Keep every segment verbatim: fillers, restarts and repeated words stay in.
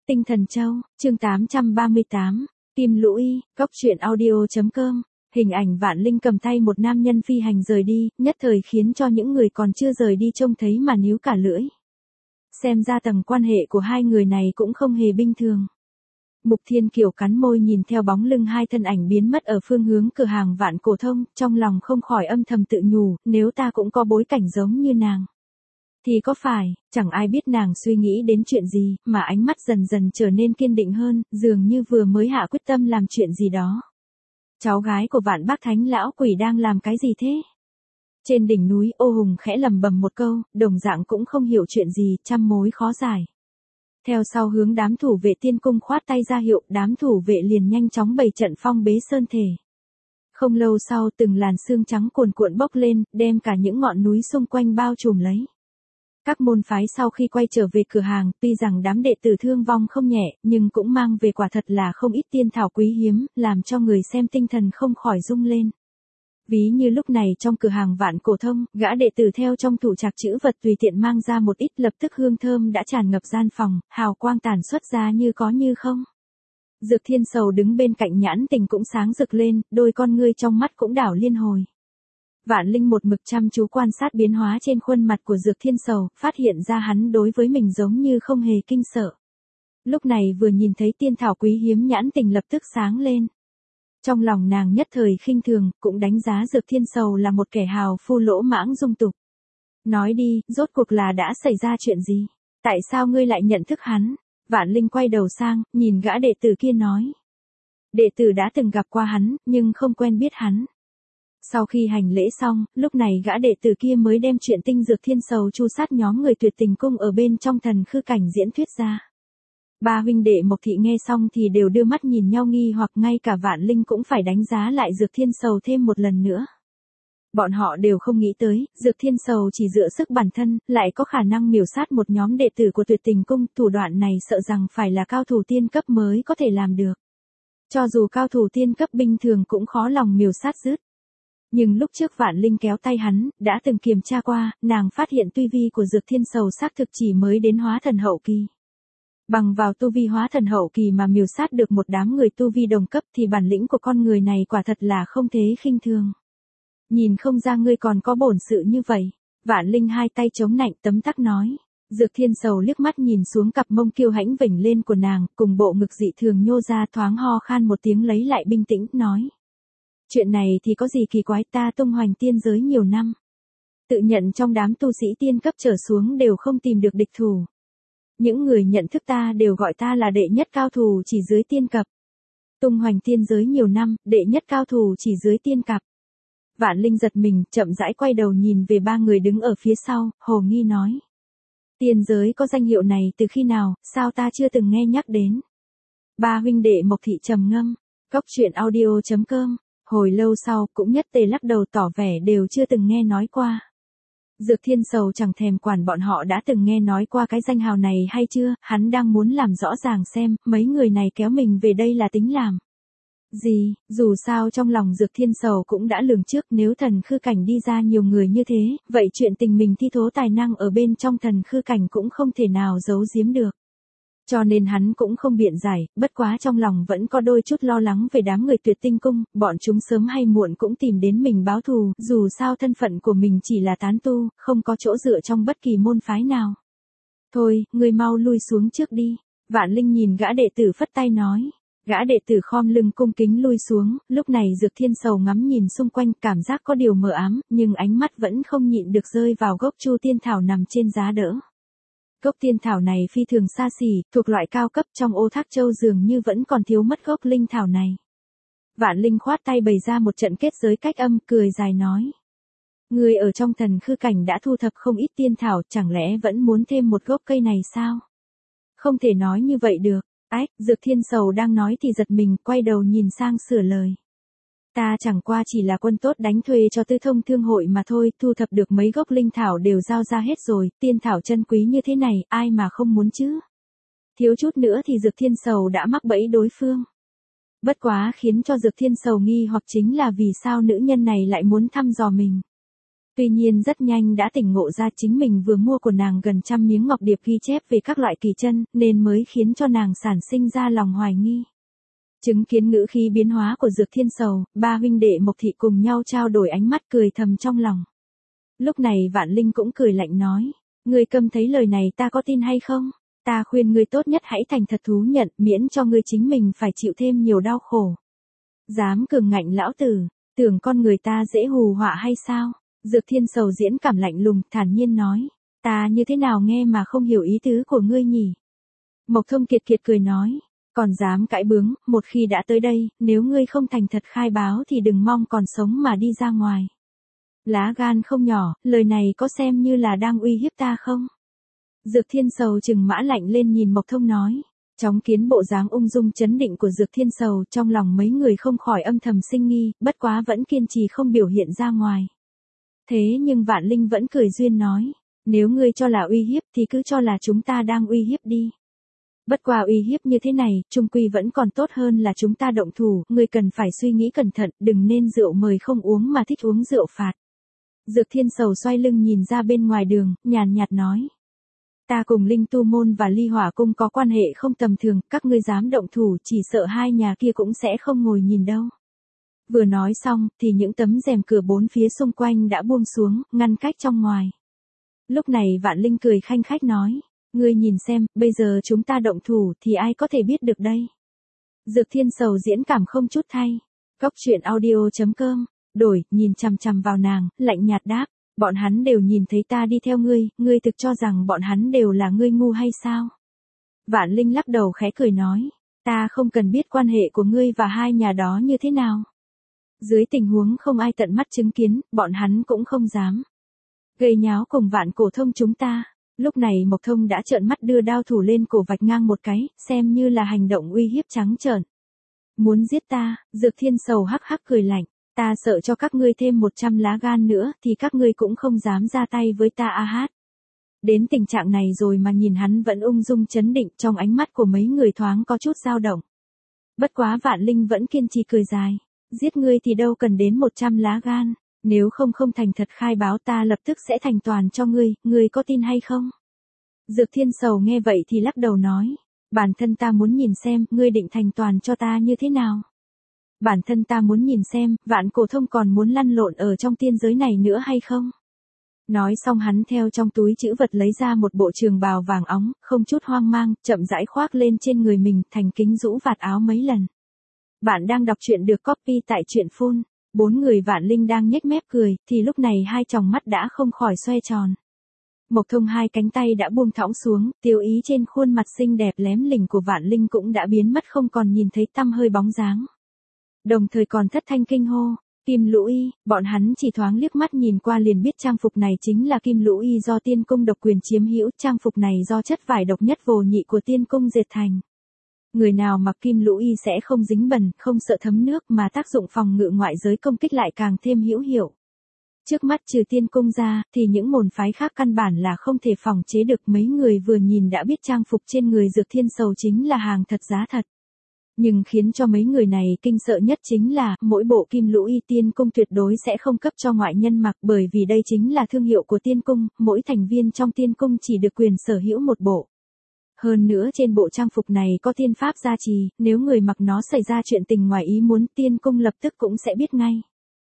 Tinh Thần Châu, chương tám trăm ba mươi tám, Kim Lũy, Cốc truyện audio.com. Hình ảnh Vạn Linh cầm tay một nam nhân phi hành rời đi, nhất thời khiến cho những người còn chưa rời đi trông thấy mà níu cả lưỡi. Xem ra tầng quan hệ của hai người này cũng không hề bình thường. Mục Thiên Kiều cắn môi nhìn theo bóng lưng hai thân ảnh biến mất ở phương hướng cửa hàng Vạn Cổ Thông, trong lòng không khỏi âm thầm tự nhủ, nếu ta cũng có bối cảnh giống như nàng. Thì có phải, chẳng ai biết nàng suy nghĩ đến chuyện gì, mà ánh mắt dần dần trở nên kiên định hơn, dường như vừa mới hạ quyết tâm làm chuyện gì đó. Cháu gái của Vạn Bác Thánh lão quỷ đang làm cái gì thế? Trên đỉnh núi Ô Hùng khẽ lầm bầm một câu, đồng dạng cũng không hiểu chuyện gì, trăm mối khó giải. Theo sau hướng đám thủ vệ tiên cung khoát tay ra hiệu, đám thủ vệ liền nhanh chóng bày trận phong bế sơn thể. Không lâu sau từng làn sương trắng cuồn cuộn bốc lên, đem cả những ngọn núi xung quanh bao trùm lấy. Các môn phái sau khi quay trở về cửa hàng, tuy rằng đám đệ tử thương vong không nhẹ, nhưng cũng mang về quả thật là không ít tiên thảo quý hiếm, làm cho người xem tinh thần không khỏi rung lên. Ví như lúc này trong cửa hàng Vạn Cổ Thông, gã đệ tử theo trong tủ trạc trữ vật tùy tiện mang ra một ít, lập tức hương thơm đã tràn ngập gian phòng, hào quang tản xuất ra như có như không. Dược Thiên Sầu đứng bên cạnh nhãn tình cũng sáng rực lên, đôi con ngươi trong mắt cũng đảo liên hồi. Vạn Linh một mực chăm chú quan sát biến hóa trên khuôn mặt của Dược Thiên Sầu, phát hiện ra hắn đối với mình giống như không hề kinh sợ. Lúc này vừa nhìn thấy tiên thảo quý hiếm nhãn tình lập tức sáng lên. Trong lòng nàng nhất thời khinh thường, cũng đánh giá Dược Thiên Sầu là một kẻ hào phu lỗ mãng dung tục. Nói đi, rốt cuộc là đã xảy ra chuyện gì? Tại sao ngươi lại nhận thức hắn? Vạn Linh quay đầu sang, nhìn gã đệ tử kia nói. Đệ tử đã từng gặp qua hắn, nhưng không quen biết hắn. Sau khi hành lễ xong, lúc này gã đệ tử kia mới đem chuyện tinh Dược Thiên Sầu chu sát nhóm người Tuyệt Tình Cung ở bên trong thần khư cảnh diễn thuyết ra. Ba huynh đệ Mộc Thị nghe xong thì đều đưa mắt nhìn nhau nghi hoặc, ngay cả Vạn Linh cũng phải đánh giá lại Dược Thiên Sầu thêm một lần nữa. Bọn họ đều không nghĩ tới, Dược Thiên Sầu chỉ dựa sức bản thân, lại có khả năng miểu sát một nhóm đệ tử của Tuyệt Tình Cung, thủ đoạn này sợ rằng phải là cao thủ tiên cấp mới có thể làm được. Cho dù cao thủ tiên cấp bình thường cũng khó lòng miểu sát dứt. Nhưng lúc trước Vạn Linh kéo tay hắn, đã từng kiểm tra qua, nàng phát hiện tu vi của Dược Thiên Sầu xác thực chỉ mới đến hóa thần hậu kỳ. Bằng vào tu vi hóa thần hậu kỳ mà miểu sát được một đám người tu vi đồng cấp thì bản lĩnh của con người này quả thật là không thế khinh thường. Nhìn không ra ngươi còn có bổn sự như vậy. Vạn Linh hai tay chống nạnh tấm tắc nói. Dược Thiên Sầu liếc mắt nhìn xuống cặp mông kiêu hãnh vểnh lên của nàng, cùng bộ ngực dị thường nhô ra, thoáng ho khan một tiếng lấy lại bình tĩnh, nói. Chuyện này thì có gì kỳ quái, ta tung hoành tiên giới nhiều năm. Tự nhận trong đám tu sĩ tiên cấp trở xuống đều không tìm được địch thủ. Những người nhận thức ta đều gọi ta là đệ nhất cao thủ chỉ dưới tiên cấp. Tung hoành tiên giới nhiều năm, đệ nhất cao thủ chỉ dưới tiên cấp. Vạn Linh giật mình, chậm rãi quay đầu nhìn về ba người đứng ở phía sau, hồ nghi nói. Tiên giới có danh hiệu này từ khi nào, sao ta chưa từng nghe nhắc đến. Ba huynh đệ Mộc Thị trầm ngâm, Cốc truyện audio.com. Hồi lâu sau cũng nhất tề lắc đầu tỏ vẻ đều chưa từng nghe nói qua. Dược Thiên Sầu chẳng thèm quản bọn họ đã từng nghe nói qua cái danh hào này hay chưa, hắn đang muốn làm rõ ràng xem, mấy người này kéo mình về đây là tính làm gì, dù sao trong lòng Dược Thiên Sầu cũng đã lường trước, nếu thần khư cảnh đi ra nhiều người như thế, vậy chuyện tình mình thi thố tài năng ở bên trong thần khư cảnh cũng không thể nào giấu giếm được. Cho nên hắn cũng không biện giải, bất quá trong lòng vẫn có đôi chút lo lắng về đám người Tuyệt Tinh Cung, bọn chúng sớm hay muộn cũng tìm đến mình báo thù, dù sao thân phận của mình chỉ là tán tu, không có chỗ dựa trong bất kỳ môn phái nào. Thôi, ngươi mau lui xuống trước đi. Vạn Linh nhìn gã đệ tử phất tay nói. Gã đệ tử khom lưng cung kính lui xuống, lúc này Dược Thiên Sầu ngắm nhìn xung quanh, cảm giác có điều mờ ám, nhưng ánh mắt vẫn không nhịn được rơi vào gốc Chu Tiên Thảo nằm trên giá đỡ. Gốc tiên thảo này phi thường xa xỉ, thuộc loại cao cấp, trong Ô Thác Châu dường như vẫn còn thiếu mất gốc linh thảo này. Vạn Linh khoát tay bày ra một trận kết giới cách âm, cười dài nói. Người ở trong thần khư cảnh đã thu thập không ít tiên thảo, chẳng lẽ vẫn muốn thêm một gốc cây này sao? Không thể nói như vậy được. Ách, Dược Thiên Sầu đang nói thì giật mình, quay đầu nhìn sang sửa lời. Ta chẳng qua chỉ là quân tốt đánh thuê cho Tư Thông Thương hội mà thôi, thu thập được mấy gốc linh thảo đều giao ra hết rồi, tiên thảo chân quý như thế này, ai mà không muốn chứ. Thiếu chút nữa thì Dược Thiên Sầu đã mắc bẫy đối phương. Bất quá khiến cho Dược Thiên Sầu nghi hoặc chính là vì sao nữ nhân này lại muốn thăm dò mình. Tuy nhiên rất nhanh đã tỉnh ngộ ra chính mình vừa mua của nàng gần trăm miếng ngọc điệp ghi chép về các loại kỳ chân, nên mới khiến cho nàng sản sinh ra lòng hoài nghi. Chứng kiến ngữ khí biến hóa của Dược Thiên Sầu, ba huynh đệ Mộc Thị cùng nhau trao đổi ánh mắt cười thầm trong lòng. Lúc này Vạn Linh cũng cười lạnh nói, ngươi câm thấy lời này ta có tin hay không? Ta khuyên ngươi tốt nhất hãy thành thật thú nhận, miễn cho ngươi chính mình phải chịu thêm nhiều đau khổ. Dám cường ngạnh lão tử, tưởng con người ta dễ hù họa hay sao? Dược Thiên Sầu diễn cảm lạnh lùng, thản nhiên nói, ta như thế nào nghe mà không hiểu ý tứ của ngươi nhỉ? Mộc Thông kiệt kiệt cười nói, còn dám cãi bướng, một khi đã tới đây, nếu ngươi không thành thật khai báo thì đừng mong còn sống mà đi ra ngoài. Lá gan không nhỏ, lời này có xem như là đang uy hiếp ta không? Dược Thiên Sầu trừng mã lạnh lên nhìn Mộc Thông nói. Chóng kiến bộ dáng ung dung chấn định của Dược Thiên Sầu, trong lòng mấy người không khỏi âm thầm sinh nghi, bất quá vẫn kiên trì không biểu hiện ra ngoài. Thế nhưng Vạn Linh vẫn cười duyên nói, nếu ngươi cho là uy hiếp thì cứ cho là chúng ta đang uy hiếp đi. Bất qua uy hiếp như thế này, chung quy vẫn còn tốt hơn là chúng ta động thủ, ngươi cần phải suy nghĩ cẩn thận, đừng nên rượu mời không uống mà thích uống rượu phạt. Dược Thiên Sầu xoay lưng nhìn ra bên ngoài đường, nhàn nhạt nói. Ta cùng Linh Tu Môn và Ly Hỏa Cung có quan hệ không tầm thường, các ngươi dám động thủ chỉ sợ hai nhà kia cũng sẽ không ngồi nhìn đâu. Vừa nói xong, thì những tấm rèm cửa bốn phía xung quanh đã buông xuống, ngăn cách trong ngoài. Lúc này Vạn Linh cười khanh khách nói, ngươi nhìn xem, bây giờ chúng ta động thủ thì ai có thể biết được đây. Dược Thiên Sầu diễn cảm không chút thay. Cốc truyện audio chấm com, đổi, nhìn chằm chằm vào nàng, lạnh nhạt đáp, bọn hắn đều nhìn thấy ta đi theo ngươi, ngươi thực cho rằng bọn hắn đều là ngươi ngu hay sao? Vạn Linh lắc đầu khẽ cười nói, ta không cần biết quan hệ của ngươi và hai nhà đó như thế nào. Dưới tình huống không ai tận mắt chứng kiến, bọn hắn cũng không dám gây nháo cùng Vạn Cổ Thông chúng ta. Lúc này Mộc Thông đã trợn mắt đưa đao thủ lên cổ vạch ngang một cái, xem như là hành động uy hiếp trắng trợn. Muốn giết ta? Dược Thiên Sầu hắc hắc cười lạnh, ta sợ cho các ngươi thêm một trăm lá gan nữa thì các ngươi cũng không dám ra tay với ta a hát. Đến tình trạng này rồi mà nhìn hắn vẫn ung dung chấn định, trong ánh mắt của mấy người thoáng có chút dao động. Bất quá Vạn Linh vẫn kiên trì cười dài, giết ngươi thì đâu cần đến một trăm lá gan, nếu không không thành thật khai báo ta lập tức sẽ thành toàn cho ngươi, ngươi có tin hay không? Dược Thiên Sầu nghe vậy thì lắc đầu nói, bản thân ta muốn nhìn xem, ngươi định thành toàn cho ta như thế nào? Bản thân ta muốn nhìn xem, Vạn Cổ Thông còn muốn lăn lộn ở trong tiên giới này nữa hay không? Nói xong hắn theo trong túi trữ vật lấy ra một bộ trường bào vàng óng, không chút hoang mang, chậm rãi khoác lên trên người mình, thành kính rũ vạt áo mấy lần. Bạn đang đọc truyện được copy tại truyện phone. Bốn người Vạn Linh đang nhếch mép cười, thì lúc này hai tròng mắt đã không khỏi xoe tròn. Mộc Thông hai cánh tay đã buông thõng xuống, tiêu ý trên khuôn mặt xinh đẹp lém lỉnh của Vạn Linh cũng đã biến mất không còn nhìn thấy tăm hơi bóng dáng. Đồng thời còn thất thanh kinh hô, Kim Lũ Y, bọn hắn chỉ thoáng liếc mắt nhìn qua liền biết trang phục này chính là Kim Lũ Y do Tiên Cung độc quyền chiếm hữu, trang phục này do chất vải độc nhất vô nhị của Tiên Cung dệt thành. Người nào mặc Kim Lũ Y sẽ không dính bẩn, không sợ thấm nước mà tác dụng phòng ngự ngoại giới công kích lại càng thêm hữu hiệu. Trước mắt trừ Tiên Cung ra, thì những môn phái khác căn bản là không thể phòng chế được, mấy người vừa nhìn đã biết trang phục trên người Dược Thiên Sầu chính là hàng thật giá thật. Nhưng khiến cho mấy người này kinh sợ nhất chính là, mỗi bộ Kim Lũ Y Tiên Cung tuyệt đối sẽ không cấp cho ngoại nhân mặc, bởi vì đây chính là thương hiệu của Tiên Cung, mỗi thành viên trong Tiên Cung chỉ được quyền sở hữu một bộ. Hơn nữa trên bộ trang phục này có tiên pháp gia trì, nếu người mặc nó xảy ra chuyện tình ngoài ý muốn, Tiên Cung lập tức cũng sẽ biết ngay.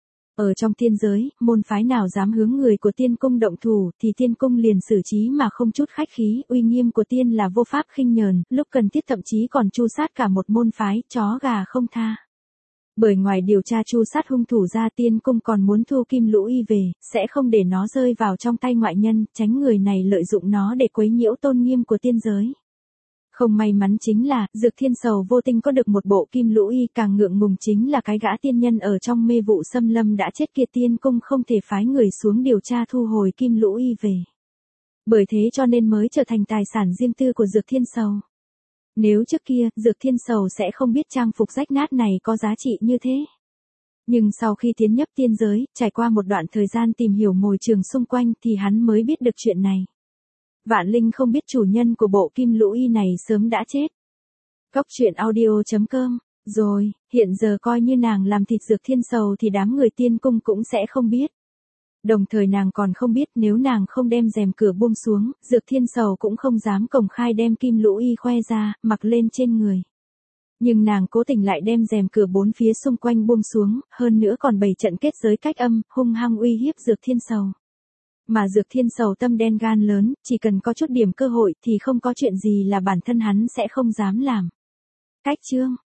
Ở trong tiên giới, môn phái nào dám hướng người của Tiên Cung động thủ thì Tiên Cung liền xử trí mà không chút khách khí, uy nghiêm của tiên là vô pháp khinh nhờn, lúc cần thiết thậm chí còn tru sát cả một môn phái, chó gà không tha. Bởi ngoài điều tra tru sát hung thủ ra, Tiên Cung còn muốn thu Kim Lũ Y về, sẽ không để nó rơi vào trong tay ngoại nhân, tránh người này lợi dụng nó để quấy nhiễu tôn nghiêm của tiên giới. Không may mắn chính là, Dược Thiên Sầu vô tình có được một bộ Kim Lũ Y, càng ngượng ngùng chính là cái gã tiên nhân ở trong mê vụ xâm lâm đã chết kia, Tiên Cung không thể phái người xuống điều tra thu hồi Kim Lũ Y về. Bởi thế cho nên mới trở thành tài sản riêng tư của Dược Thiên Sầu. Nếu trước kia, Dược Thiên Sầu sẽ không biết trang phục rách nát này có giá trị như thế. Nhưng sau khi tiến nhập tiên giới, trải qua một đoạn thời gian tìm hiểu môi trường xung quanh thì hắn mới biết được chuyện này. Vạn Linh không biết chủ nhân của bộ Kim Lũ Y này sớm đã chết. Cốc truyện audio chấm com, rồi, hiện giờ coi như nàng làm thịt Dược Thiên Sầu thì đám người Tiên Cung cũng sẽ không biết. Đồng thời nàng còn không biết nếu nàng không đem rèm cửa buông xuống, Dược Thiên Sầu cũng không dám công khai đem Kim Lũ Y khoe ra, mặc lên trên người. Nhưng nàng cố tình lại đem rèm cửa bốn phía xung quanh buông xuống, hơn nữa còn bày trận kết giới cách âm, hung hăng uy hiếp Dược Thiên Sầu. Mà Dược Thiên Sầu tâm đen gan lớn, chỉ cần có chút điểm cơ hội thì không có chuyện gì là bản thân hắn sẽ không dám làm. Cách chương